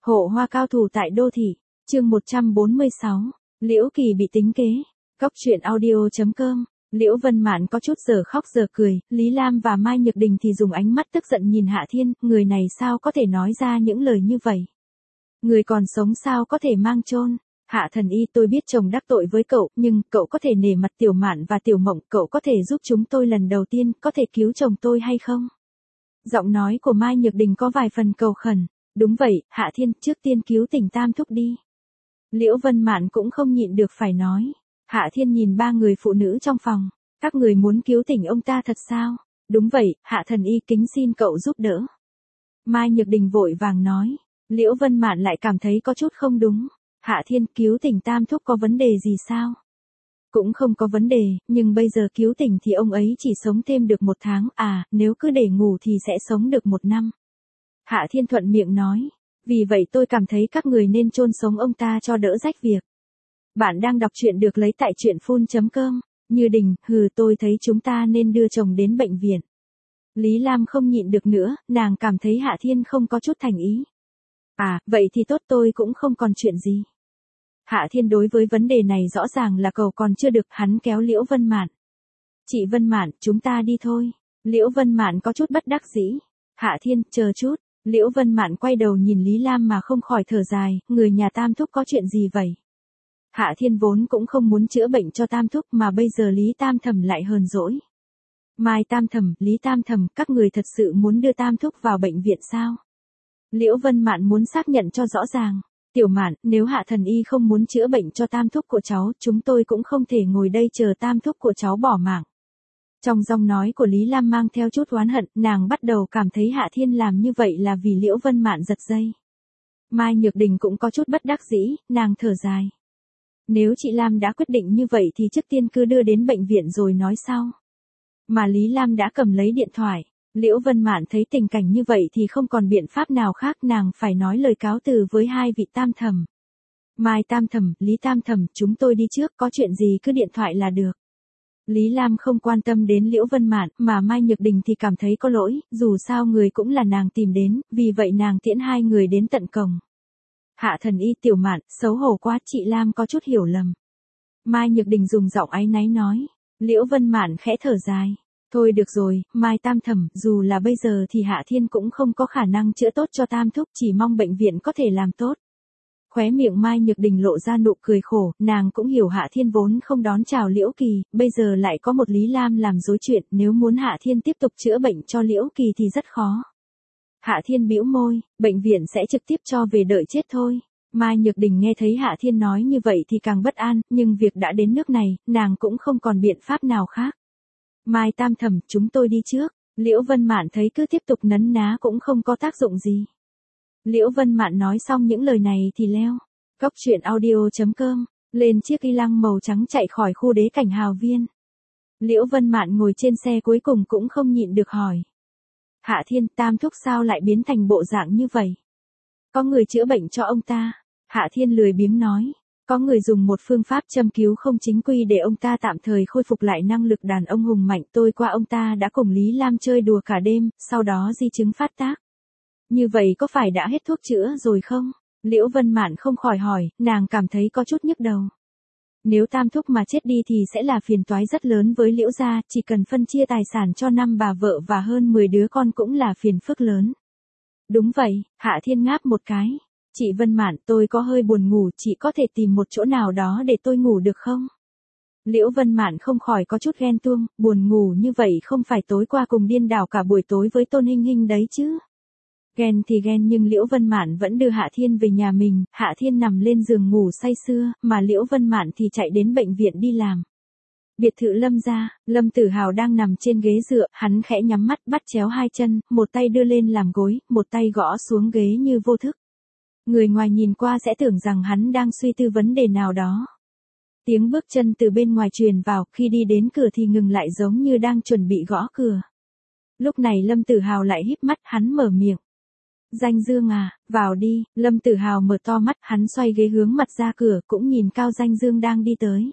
Hộ hoa cao thủ tại đô thị, chương 146, Liễu Kỳ bị tính kế. Cóc truyện audio.com. Liễu Vân Mạn có chút giờ khóc giờ cười, Lý Lam và Mai Nhược Đình thì dùng ánh mắt tức giận nhìn Hạ Thiên, người này sao có thể nói ra những lời như vậy. Người còn sống sao có thể mang chôn. Hạ Thần Y, tôi biết chồng đắc tội với cậu, nhưng cậu có thể nể mặt Tiểu Mạn và Tiểu Mộng, cậu có thể giúp chúng tôi lần đầu tiên, có thể cứu chồng tôi hay không? Giọng nói của Mai Nhược Đình có vài phần cầu khẩn. Đúng vậy, Hạ Thiên, trước tiên cứu tỉnh Tam Thúc đi. Liễu Vân Mạn cũng không nhịn được phải nói. Hạ Thiên nhìn ba người phụ nữ trong phòng. Các người muốn cứu tỉnh ông ta thật sao? Đúng vậy, Hạ Thần Y kính xin cậu giúp đỡ. Mai Nhược Đình vội vàng nói. Liễu Vân Mạn lại cảm thấy có chút không đúng. Hạ Thiên, cứu tỉnh Tam Thúc có vấn đề gì sao? Cũng không có vấn đề, nhưng bây giờ cứu tỉnh thì ông ấy chỉ sống thêm được 1 tháng, nếu cứ để ngủ thì sẽ sống được 1 năm. Hạ Thiên thuận miệng nói. Vì vậy tôi cảm thấy các người nên chôn sống ông ta cho đỡ rách việc. Bạn đang đọc truyện được lấy tại truyện.com. Như Đình, tôi thấy chúng ta nên đưa chồng đến bệnh viện. Lý Lam không nhịn được nữa, nàng cảm thấy Hạ Thiên không có chút thành ý. Vậy thì tốt, tôi cũng không còn chuyện gì. Hạ Thiên đối với vấn đề này rõ ràng là cầu còn chưa được, hắn kéo Liễu Vân Mạn. Chị Vân Mạn, chúng ta đi thôi. Liễu Vân Mạn có chút bất đắc dĩ. Hạ Thiên, chờ chút. Liễu Vân Mạn quay đầu nhìn Lý Lam mà không khỏi thở dài, người nhà Tam Thúc có chuyện gì vậy? Hạ Thiên vốn cũng không muốn chữa bệnh cho Tam Thúc mà bây giờ Lý Tam Thẩm lại hờn dỗi. Mai Tam Thẩm, Lý Tam Thẩm, các người thật sự muốn đưa Tam Thúc vào bệnh viện sao? Liễu Vân Mạn muốn xác nhận cho rõ ràng. Tiểu Mạn, nếu Hạ Thần Y không muốn chữa bệnh cho Tam Thúc của cháu, chúng tôi cũng không thể ngồi đây chờ Tam Thúc của cháu bỏ mạng. Trong giọng nói của Lý Lam mang theo chút oán hận, nàng bắt đầu cảm thấy Hạ Thiên làm như vậy là vì Liễu Vân Mạn giật dây. Mai Nhược Đình cũng có chút bất đắc dĩ, nàng thở dài. Nếu chị Lam đã quyết định như vậy thì trước tiên cứ đưa đến bệnh viện rồi nói sau. Mà Lý Lam đã cầm lấy điện thoại. Liễu Vân Mạn thấy tình cảnh như vậy thì không còn biện pháp nào khác, nàng phải nói lời cáo từ với hai vị Tam Thẩm. Mai Tam Thẩm, Lý Tam Thẩm, chúng tôi đi trước, có chuyện gì cứ điện thoại là được. Lý Lam không quan tâm đến Liễu Vân Mạn, mà Mai Nhược Đình thì cảm thấy có lỗi, dù sao người cũng là nàng tìm đến, vì vậy nàng tiễn hai người đến tận cổng. Hạ Thần Y, Tiểu Mạn, xấu hổ quá, chị Lam có chút hiểu lầm. Mai Nhược Đình dùng giọng áy náy nói. Liễu Vân Mạn khẽ thở dài. Thôi được rồi, Mai Tam Thẩm, dù là bây giờ thì Hạ Thiên cũng không có khả năng chữa tốt cho Tam Thúc, chỉ mong bệnh viện có thể làm tốt. Khóe miệng Mai Nhược Đình lộ ra nụ cười khổ, nàng cũng hiểu Hạ Thiên vốn không đón chào Liễu Kỳ, bây giờ lại có một Lý Lam làm rối chuyện, nếu muốn Hạ Thiên tiếp tục chữa bệnh cho Liễu Kỳ thì rất khó. Hạ Thiên bĩu môi, bệnh viện sẽ trực tiếp cho về đợi chết thôi. Mai Nhược Đình nghe thấy Hạ Thiên nói như vậy thì càng bất an, nhưng việc đã đến nước này, nàng cũng không còn biện pháp nào khác. Mai Tam Thẩm, chúng tôi đi trước. Liễu Vân Mạn thấy cứ tiếp tục nấn ná cũng không có tác dụng gì. Liễu Vân Mạn nói xong những lời này thì leo. Cóc truyện audio.com. Lên chiếc y lăng màu trắng chạy khỏi khu đế cảnh Hào Viên. Liễu Vân Mạn ngồi trên xe cuối cùng cũng không nhịn được hỏi. Hạ Thiên, Tam Thúc sao lại biến thành bộ dạng như vậy? Có người chữa bệnh cho ông ta. Hạ Thiên lười biếng nói. Có người dùng một phương pháp châm cứu không chính quy để ông ta tạm thời khôi phục lại năng lực đàn ông hùng mạnh. Tôi qua ông ta đã cùng Lý Lam chơi đùa cả đêm, sau đó di chứng phát tác. Như vậy có phải đã hết thuốc chữa rồi không? Liễu Vân Mạn không khỏi hỏi, nàng cảm thấy có chút nhức đầu. Nếu Tam Thúc mà chết đi thì sẽ là phiền toái rất lớn với Liễu gia, chỉ cần phân chia tài sản cho 5 bà vợ và hơn 10 đứa con cũng là phiền phức lớn. Đúng vậy, Hạ Thiên ngáp một cái. Chị Vân Mạn, tôi có hơi buồn ngủ, chị có thể tìm một chỗ nào đó để tôi ngủ được không? Liễu Vân Mạn không khỏi có chút ghen tuông, buồn ngủ như vậy không phải tối qua cùng điên đảo cả buổi tối với Tôn Hinh Hinh đấy chứ? Ghen thì ghen nhưng Liễu Vân Mạn vẫn đưa Hạ Thiên về nhà mình, Hạ Thiên nằm lên giường ngủ say sưa, mà Liễu Vân Mạn thì chạy đến bệnh viện đi làm. Biệt thự Lâm gia, Lâm Tử Hào đang nằm trên ghế dựa, hắn khẽ nhắm mắt bắt chéo hai chân, một tay đưa lên làm gối, một tay gõ xuống ghế như vô thức. Người ngoài nhìn qua sẽ tưởng rằng hắn đang suy tư vấn đề nào đó. Tiếng bước chân từ bên ngoài truyền vào, khi đi đến cửa thì ngừng lại giống như đang chuẩn bị gõ cửa. Lúc này Lâm Tử Hào lại híp mắt, hắn mở miệng. Danh Dương à, vào đi. Lâm Tử Hào mở to mắt, hắn xoay ghế hướng mặt ra cửa, cũng nhìn Cao Danh Dương đang đi tới.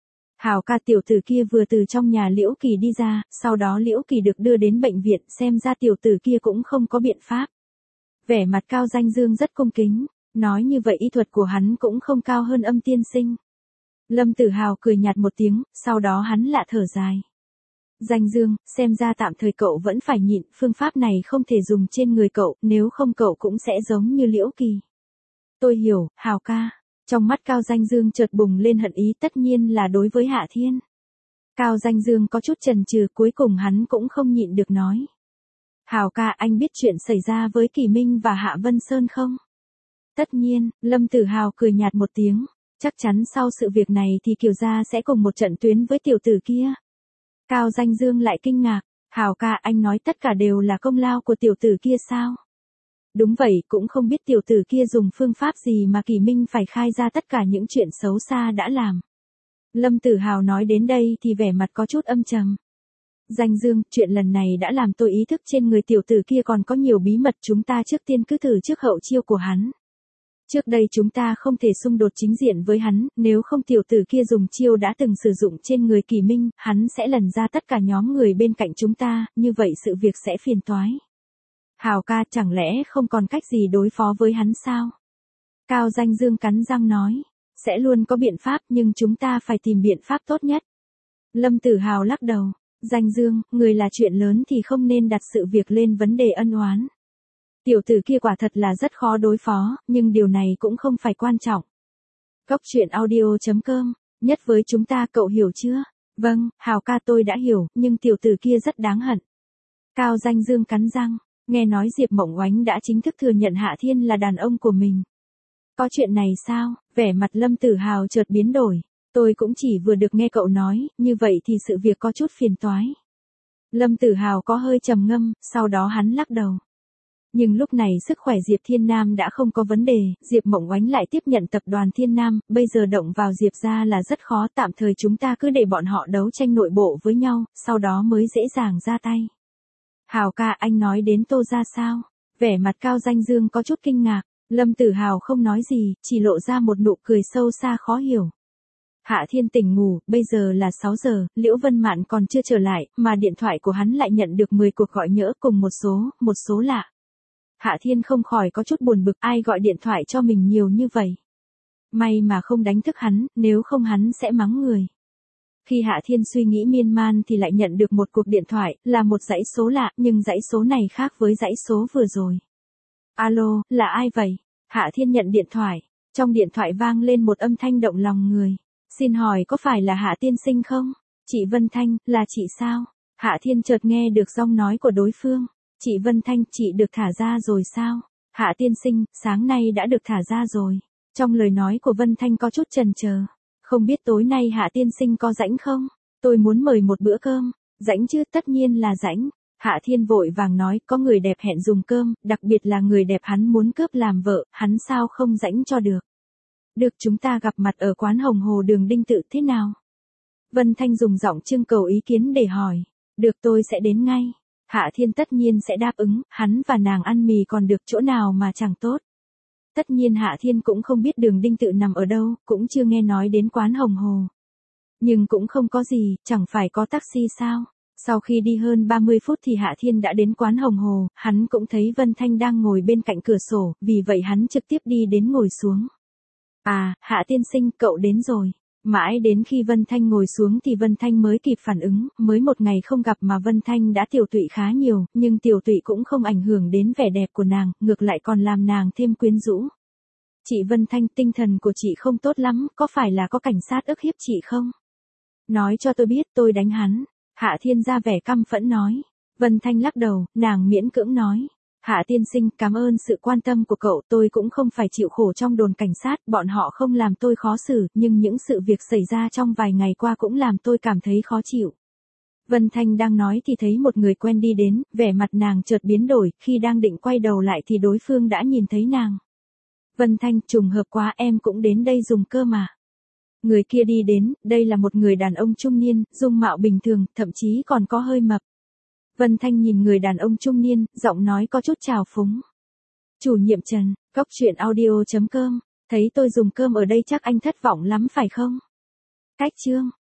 Hào ca, tiểu tử kia vừa từ trong nhà Liễu Kỳ đi ra, sau đó Liễu Kỳ được đưa đến bệnh viện, xem ra tiểu tử kia cũng không có biện pháp. Vẻ mặt Cao Danh Dương rất cung kính. Nói như vậy y thuật của hắn cũng không cao hơn Âm tiên sinh. Lâm Tử Hào cười nhạt một tiếng, sau đó hắn lạ thở dài. Danh Dương, xem ra tạm thời cậu vẫn phải nhịn, phương pháp này không thể dùng trên người cậu, nếu không cậu cũng sẽ giống như Liễu Kỳ. Tôi hiểu, Hào ca. Trong mắt Cao Danh Dương chợt bùng lên hận ý, tất nhiên là đối với Hạ Thiên. Cao Danh Dương có chút chần chừ, cuối cùng hắn cũng không nhịn được nói. Hào ca, anh biết chuyện xảy ra với Kỳ Minh và Hạ Vân Sơn không? Tất nhiên, Lâm Tử Hào cười nhạt một tiếng. Chắc chắn sau sự việc này thì Kiều gia sẽ cùng một trận tuyến với tiểu tử kia. Cao Danh Dương lại kinh ngạc. Hào ca, anh nói tất cả đều là công lao của tiểu tử kia sao? Đúng vậy, cũng không biết tiểu tử kia dùng phương pháp gì mà Kỳ Minh phải khai ra tất cả những chuyện xấu xa đã làm. Lâm Tử Hào nói đến đây thì vẻ mặt có chút âm trầm. Danh Dương, chuyện lần này đã làm tôi ý thức trên người tiểu tử kia còn có nhiều bí mật, chúng ta trước tiên cứ thử trước hậu chiêu của hắn. Trước đây chúng ta không thể xung đột chính diện với hắn, nếu không tiểu tử kia dùng chiêu đã từng sử dụng trên người Kỳ Minh, hắn sẽ lần ra tất cả nhóm người bên cạnh chúng ta, như vậy sự việc sẽ phiền toái. Hào ca, chẳng lẽ không còn cách gì đối phó với hắn sao? Cao Danh Dương cắn răng nói, sẽ luôn có biện pháp nhưng chúng ta phải tìm biện pháp tốt nhất. Lâm Tử Hào lắc đầu, Danh Dương, người là chuyện lớn thì không nên đặt sự việc lên vấn đề ân oán. Tiểu tử kia quả thật là rất khó đối phó, nhưng điều này cũng không phải quan trọng. Cốc truyện audio.com, nhất với chúng ta, cậu hiểu chưa? Vâng, Hào ca, tôi đã hiểu, nhưng tiểu tử kia rất đáng hận. Cao Danh Dương cắn răng, nghe nói Diệp Mộng Oánh đã chính thức thừa nhận Hạ Thiên là đàn ông của mình. Có chuyện này sao? Vẻ mặt Lâm Tử Hào chợt biến đổi. Tôi cũng chỉ vừa được nghe cậu nói, như vậy thì sự việc có chút phiền toái. Lâm Tử Hào có hơi trầm ngâm, sau đó hắn lắc đầu. Nhưng lúc này sức khỏe Diệp Thiên Nam đã không có vấn đề, Diệp Mộng Oánh lại tiếp nhận tập đoàn Thiên Nam, bây giờ động vào Diệp gia là rất khó, tạm thời chúng ta cứ để bọn họ đấu tranh nội bộ với nhau, sau đó mới dễ dàng ra tay. Hào ca, anh nói đến Tô gia sao? Vẻ mặt Cao Danh Dương có chút kinh ngạc, Lâm Tử Hào không nói gì, chỉ lộ ra một nụ cười sâu xa khó hiểu. Hạ Thiên tỉnh ngủ, bây giờ là 6 giờ, Liễu Vân Mạn còn chưa trở lại, mà điện thoại của hắn lại nhận được 10 cuộc gọi nhỡ cùng một số lạ. Hạ Thiên không khỏi có chút buồn bực, ai gọi điện thoại cho mình nhiều như vậy. May mà không đánh thức hắn, nếu không hắn sẽ mắng người. Khi Hạ Thiên suy nghĩ miên man thì lại nhận được một cuộc điện thoại, là một dãy số lạ, nhưng dãy số này khác với dãy số vừa rồi. Alo, là ai vậy? Hạ Thiên nhận điện thoại. Trong điện thoại vang lên một âm thanh động lòng người. Xin hỏi có phải là Hạ tiên sinh không? Chị Vân Thanh, là chị sao? Hạ Thiên chợt nghe được giọng nói của đối phương. Chị Vân Thanh, chị được thả ra rồi sao? Hạ tiên sinh, sáng nay đã được thả ra rồi. Trong lời nói của Vân Thanh có chút chần chờ. Không biết tối nay Hạ tiên sinh có rảnh không? Tôi muốn mời một bữa cơm. Rảnh chứ, tất nhiên là rảnh. Hạ Thiên vội vàng nói, có người đẹp hẹn dùng cơm, đặc biệt là người đẹp hắn muốn cướp làm vợ, hắn sao không rảnh cho được. Được, chúng ta gặp mặt ở quán Hồng Hồ đường Đinh Tự thế nào? Vân Thanh dùng giọng trưng cầu ý kiến để hỏi. Được, tôi sẽ đến ngay. Hạ Thiên tất nhiên sẽ đáp ứng, hắn và nàng ăn mì còn được chỗ nào mà chẳng tốt. Tất nhiên Hạ Thiên cũng không biết đường Đinh Tự nằm ở đâu, cũng chưa nghe nói đến quán Hồng Hồ. Nhưng cũng không có gì, chẳng phải có taxi sao? Sau khi đi hơn 30 phút thì Hạ Thiên đã đến quán Hồng Hồ, hắn cũng thấy Vân Thanh đang ngồi bên cạnh cửa sổ, vì vậy hắn trực tiếp đi đến ngồi xuống. À, Hạ tiên sinh, cậu đến rồi. Mãi đến khi Vân Thanh ngồi xuống thì Vân Thanh mới kịp phản ứng, mới một ngày không gặp mà Vân Thanh đã tiểu tụy khá nhiều, nhưng tiểu tụy cũng không ảnh hưởng đến vẻ đẹp của nàng, ngược lại còn làm nàng thêm quyến rũ. Chị Vân Thanh, tinh thần của chị không tốt lắm, có phải là có cảnh sát ức hiếp chị không? Nói cho tôi biết, tôi đánh hắn. Hạ Thiên ra vẻ căm phẫn nói. Vân Thanh lắc đầu, nàng miễn cưỡng nói. Hạ tiên sinh, cảm ơn sự quan tâm của cậu, tôi cũng không phải chịu khổ trong đồn cảnh sát, bọn họ không làm tôi khó xử, nhưng những sự việc xảy ra trong vài ngày qua cũng làm tôi cảm thấy khó chịu. Vân Thanh đang nói thì thấy một người quen đi đến, vẻ mặt nàng chợt biến đổi, khi đang định quay đầu lại thì đối phương đã nhìn thấy nàng. Vân Thanh, trùng hợp quá, em cũng đến đây dùng cơm mà. Người kia đi đến, đây là một người đàn ông trung niên, dung mạo bình thường, thậm chí còn có hơi mập. Vân Thanh nhìn người đàn ông trung niên, giọng nói có chút trào phúng. Chủ nhiệm Trần, cốc truyện audio.com, thấy tôi dùng cơm ở đây chắc anh thất vọng lắm phải không? Cách chương.